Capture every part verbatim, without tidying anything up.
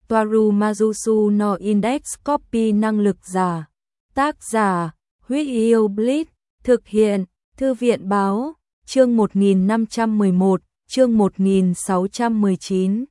Toaru Majusu no Index Copy năng lực giả. Tác giả, Huyết Yêu Blitz, thực hiện, Thư viện báo, chương một nghìn năm trăm mười một, chương một nghìn sáu trăm mười chín.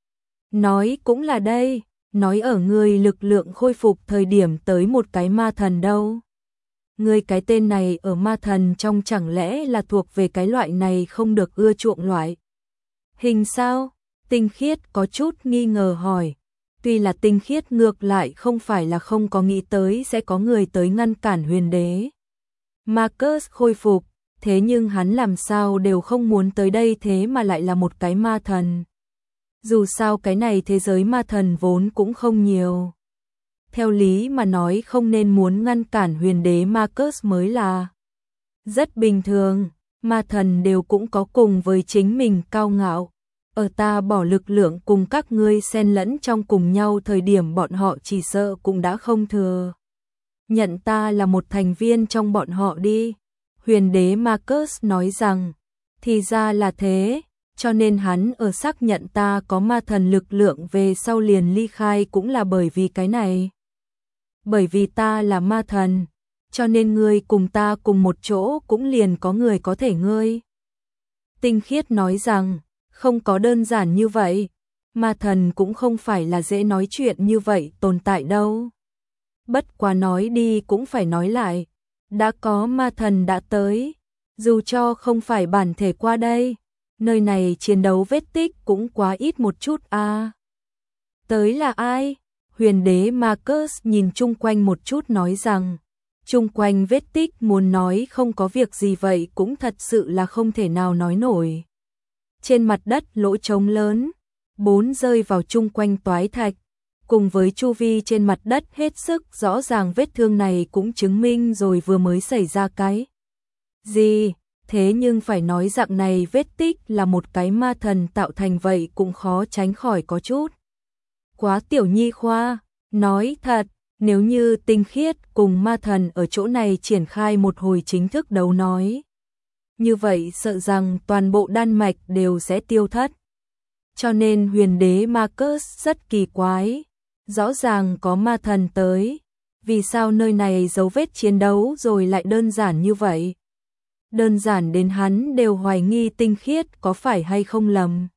Nói cũng là đây, nói ở người lực lượng khôi phục thời điểm tới một cái ma thần đâu. Người cái tên này ở ma thần trong chẳng lẽ là thuộc về cái loại này không được ưa chuộng loại. Hình sao? Tinh Khiết có chút nghi ngờ hỏi. Tuy là Tinh Khiết ngược lại không phải là không có nghĩ tới sẽ có người tới ngăn cản Huyền Đế Marcus khôi phục, thế nhưng hắn làm sao đều không muốn tới đây thế mà lại là một cái ma thần. Dù sao cái này thế giới ma thần vốn cũng không nhiều. Theo lý mà nói không nên muốn ngăn cản Huyền Đế Marcus mới là rất bình thường, ma thần đều cũng có cùng với chính mình cao ngạo. Ở ta bỏ lực lượng cùng các ngươi xen lẫn trong cùng nhau thời điểm bọn họ chỉ sợ cũng đã không thừa. Nhận ta là một thành viên trong bọn họ đi. Huyền Đế Marcus nói rằng, thì ra là thế, cho nên hắn ở xác nhận ta có ma thần lực lượng về sau liền ly khai cũng là bởi vì cái này. Bởi vì ta là ma thần, cho nên ngươi cùng ta cùng một chỗ cũng liền có người có thể ngươi. Tinh Khiết nói rằng, không có đơn giản như vậy, ma thần cũng không phải là dễ nói chuyện như vậy tồn tại đâu. Bất quá nói đi cũng phải nói lại, đã có ma thần đã tới, dù cho không phải bản thể qua đây, nơi này chiến đấu vết tích cũng quá ít một chút a. À. Tới là ai? Huyền Đế Marcus nhìn chung quanh một chút nói rằng, chung quanh vết tích muốn nói không có việc gì vậy cũng thật sự là không thể nào nói nổi. Trên mặt đất lỗ trống lớn, bốn rơi vào chung quanh toái thạch, cùng với chu vi trên mặt đất hết sức rõ ràng vết thương này cũng chứng minh rồi vừa mới xảy ra cái gì, thế nhưng phải nói dạng này vết tích là một cái ma thần tạo thành vậy cũng khó tránh khỏi có chút quá tiểu nhi khoa. Nói thật, nếu như Tinh Khiết cùng ma thần ở chỗ này triển khai một hồi chính thức đấu nói, như vậy sợ rằng toàn bộ Đan Mạch đều sẽ tiêu thất. Cho nên Huyền Đế Marcus rất kỳ quái, rõ ràng có ma thần tới, vì sao nơi này dấu vết chiến đấu rồi lại đơn giản như vậy? Đơn giản đến hắn đều hoài nghi Tinh Khiết có phải hay không lầm.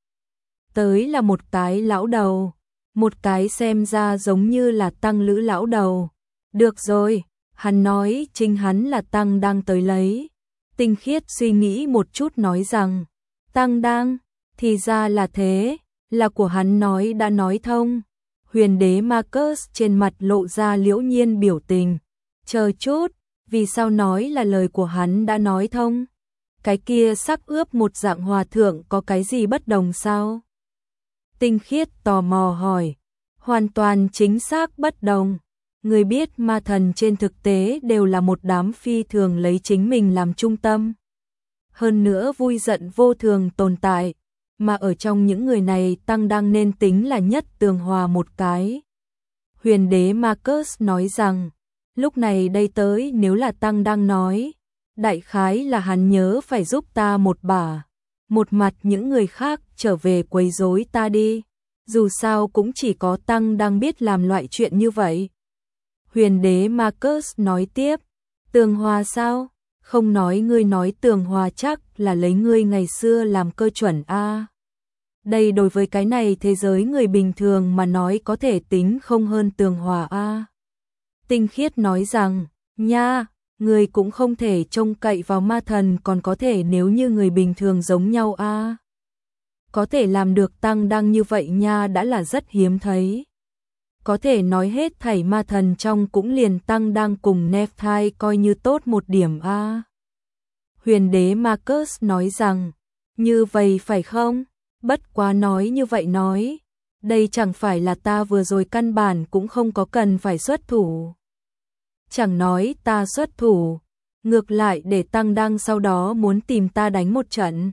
Tới là một cái lão đầu, một cái xem ra giống như là tăng lữ lão đầu. Được rồi, hắn nói chính hắn là tăng đang tới lấy. Tinh Khiết suy nghĩ một chút nói rằng, tăng đang, thì ra là thế, là của hắn nói đã nói thông. Huyền Đế Marcus trên mặt lộ ra liễu nhiên biểu tình. Chờ chút, vì sao nói là lời của hắn đã nói thông? Cái kia sắc ướp một dạng hòa thượng có cái gì bất đồng sao? Tinh Khiết tò mò hỏi. Hoàn toàn chính xác bất đồng. Người biết ma thần trên thực tế đều là một đám phi thường lấy chính mình làm trung tâm. Hơn nữa vui giận vô thường tồn tại, mà ở trong những người này tăng đang nên tính là nhất tường hòa một cái. Huyền Đế Marcus nói rằng, lúc này đây tới nếu là tăng đang nói, đại khái là hắn nhớ phải giúp ta một bả, một mặt những người khác trở về quấy rối ta đi, dù sao cũng chỉ có tăng đang biết làm loại chuyện như vậy. Huyền Đế Marcus nói tiếp, tường hòa sao? Không nói ngươi nói tường hòa chắc là lấy ngươi ngày xưa làm cơ chuẩn a. À. Đây đối với cái này thế giới người bình thường mà nói có thể tính không hơn tường hòa a. À. Tinh Khiết nói rằng, nha, người cũng không thể trông cậy vào ma thần còn có thể nếu như người bình thường giống nhau a. À. Có thể làm được tăng đăng như vậy nha đã là rất hiếm thấy. Có thể nói hết thảy ma thần trong cũng liền tăng đang cùng Nephthai coi như tốt một điểm a. À. Huyền Đế Marcus nói rằng, như vậy phải không? Bất quá nói như vậy nói, đây chẳng phải là ta vừa rồi căn bản cũng không có cần phải xuất thủ. Chẳng nói ta xuất thủ, ngược lại để tăng đăng sau đó muốn tìm ta đánh một trận.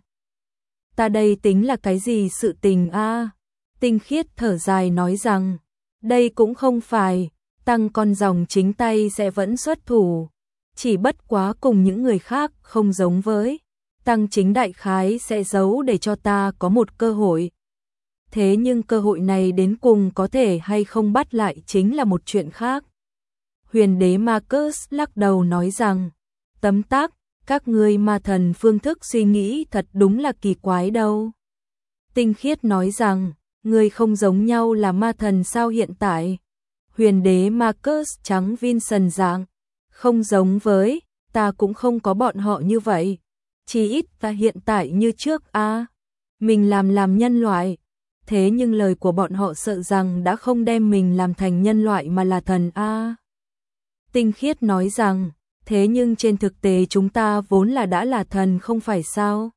Ta đây tính là cái gì sự tình a? À? Tinh Khiết thở dài nói rằng, đây cũng không phải, tăng con dòng chính tay sẽ vẫn xuất thủ, chỉ bất quá cùng những người khác không giống với, tăng chính đại khái sẽ giấu để cho ta có một cơ hội. Thế nhưng cơ hội này đến cùng có thể hay không bắt lại chính là một chuyện khác. Huyền đế Marcus lắc đầu nói rằng, tấm tắc, các ngươi ma thần phương thức suy nghĩ thật đúng là kỳ quái đâu. Tinh khiết nói rằng, ngươi không giống nhau là ma thần sao hiện tại. Huyền đế Marcus trắng Vincent dạng, không giống với, ta cũng không có bọn họ như vậy. Chỉ ít ta hiện tại như trước a à, mình làm làm nhân loại. Thế nhưng lời của bọn họ sợ rằng đã không đem mình làm thành nhân loại mà là thần a à. Tinh khiết nói rằng, thế nhưng trên thực tế chúng ta vốn là đã là thần không phải sao?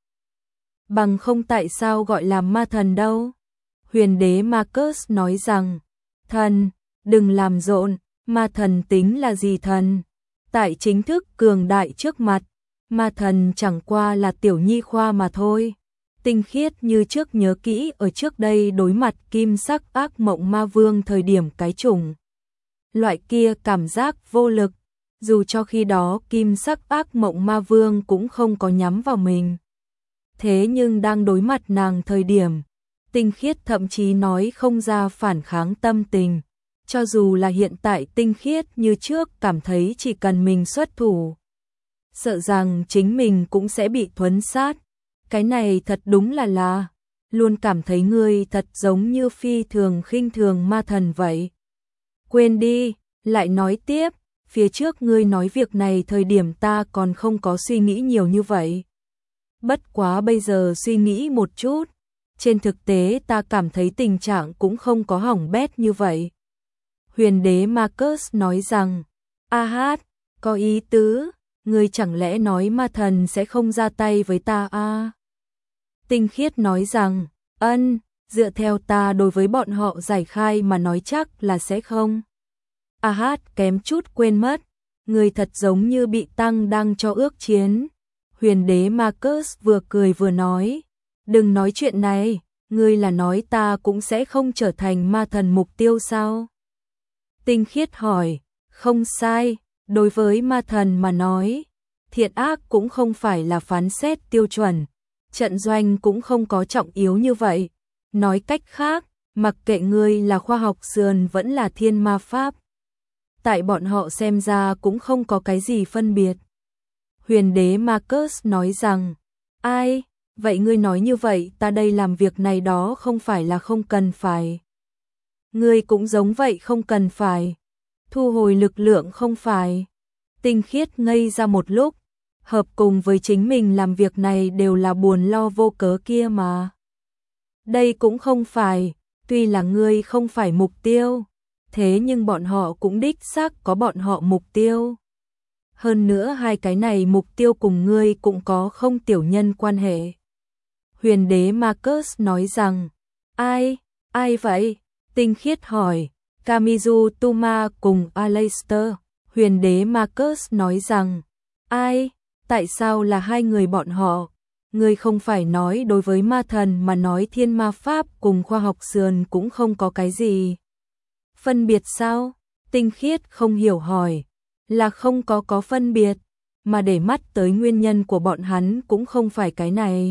Bằng không tại sao gọi là ma thần đâu? Huyền đế Marcus nói rằng, thần, đừng làm rộn, ma thần tính là gì thần? Tại chính thức cường đại trước mặt, ma thần chẳng qua là tiểu nhi khoa mà thôi. Tinh khiết như trước nhớ kỹ ở trước đây đối mặt kim sắc ác mộng ma vương thời điểm cái chủng. Loại kia cảm giác vô lực, dù cho khi đó kim sắc ác mộng ma vương cũng không có nhắm vào mình. Thế nhưng đang đối mặt nàng thời điểm, tinh khiết thậm chí nói không ra phản kháng tâm tình. Cho dù là hiện tại tinh khiết như trước cảm thấy chỉ cần mình xuất thủ, sợ rằng chính mình cũng sẽ bị thuấn sát. Cái này thật đúng là là, luôn cảm thấy ngươi thật giống như phi thường khinh thường ma thần vậy. Quên đi, lại nói tiếp, phía trước ngươi nói việc này thời điểm ta còn không có suy nghĩ nhiều như vậy. Bất quá bây giờ suy nghĩ một chút, trên thực tế ta cảm thấy tình trạng cũng không có hỏng bét như vậy. Huyền đế Marcus nói rằng, a hát, có ý tứ, ngươi chẳng lẽ nói ma thần sẽ không ra tay với ta à? Tinh khiết nói rằng, ân, dựa theo ta đối với bọn họ giải khai mà nói chắc là sẽ không. A hát kém chút quên mất, người thật giống như bị tăng đang cho ước chiến. Huyền đế Marcus vừa cười vừa nói, đừng nói chuyện này, ngươi là nói ta cũng sẽ không trở thành ma thần mục tiêu sao? Tinh khiết hỏi, không sai, đối với ma thần mà nói, thiện ác cũng không phải là phán xét tiêu chuẩn, trận doanh cũng không có trọng yếu như vậy. Nói cách khác, mặc kệ ngươi là khoa học sườn vẫn là thiên ma pháp, tại bọn họ xem ra cũng không có cái gì phân biệt. Huyền đế Marcus nói rằng, ai, vậy ngươi nói như vậy ta đây làm việc này đó không phải là không cần phải. Ngươi cũng giống vậy không cần phải. Thu hồi lực lượng không phải. Tinh khiết ngây ra một lúc, hợp cùng với chính mình làm việc này đều là buồn lo vô cớ kia mà. Đây cũng không phải, tuy là ngươi không phải mục tiêu, thế nhưng bọn họ cũng đích xác có bọn họ mục tiêu. Hơn nữa hai cái này mục tiêu cùng ngươi cũng có không tiểu nhân quan hệ. Huyền đế Marcus nói rằng, ai, ai vậy? Tinh khiết hỏi, Kamizu Tuma cùng Aleister. Huyền đế Marcus nói rằng, ai, tại sao là hai người bọn họ? Ngươi không phải nói đối với ma thần mà nói thiên ma pháp cùng khoa học sườn cũng không có cái gì phân biệt sao? Tinh khiết không hiểu hỏi, là không có có phân biệt, mà để mắt tới nguyên nhân của bọn hắn cũng không phải cái này.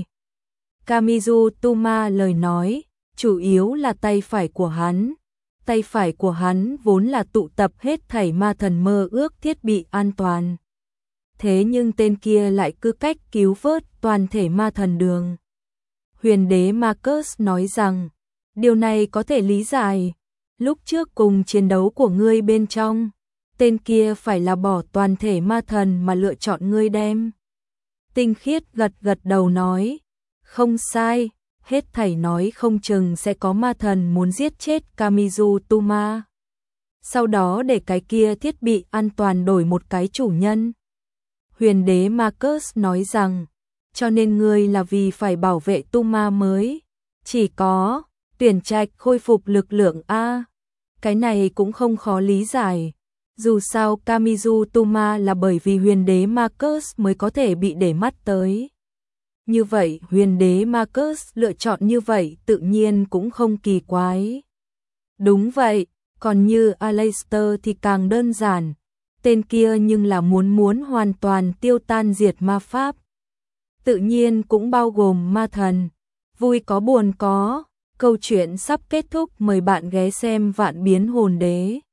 Kamizu Tuma lời nói, chủ yếu là tay phải của hắn. Tay phải của hắn vốn là tụ tập hết thảy ma thần mơ ước thiết bị an toàn. Thế nhưng tên kia lại cứ cách cứu vớt toàn thể ma thần đường. Huyền đế Marcus nói rằng, điều này có thể lý giải. Lúc trước cùng chiến đấu của ngươi bên trong, tên kia phải là bỏ toàn thể ma thần mà lựa chọn ngươi đem. Tinh khiết gật gật đầu nói, không sai, hết thảy nói không chừng sẽ có ma thần muốn giết chết Kamizu Tuma. Sau đó để cái kia thiết bị an toàn đổi một cái chủ nhân. Huyền đế Marcus nói rằng, cho nên ngươi là vì phải bảo vệ Tuma mới. Chỉ có, tuyển trạch khôi phục lực lượng A. Cái này cũng không khó lý giải. Dù sao Kamizu Tuma là bởi vì huyền đế Marcus mới có thể bị để mắt tới. Như vậy huyền đế Marcus lựa chọn như vậy tự nhiên cũng không kỳ quái. Đúng vậy, còn như Aleister thì càng đơn giản. Tên kia nhưng là muốn muốn hoàn toàn tiêu tan diệt ma pháp. Tự nhiên cũng bao gồm ma thần. Vui có buồn có, Câu chuyện sắp kết thúc, mời bạn ghé xem Vạn Biến Hồn Đế.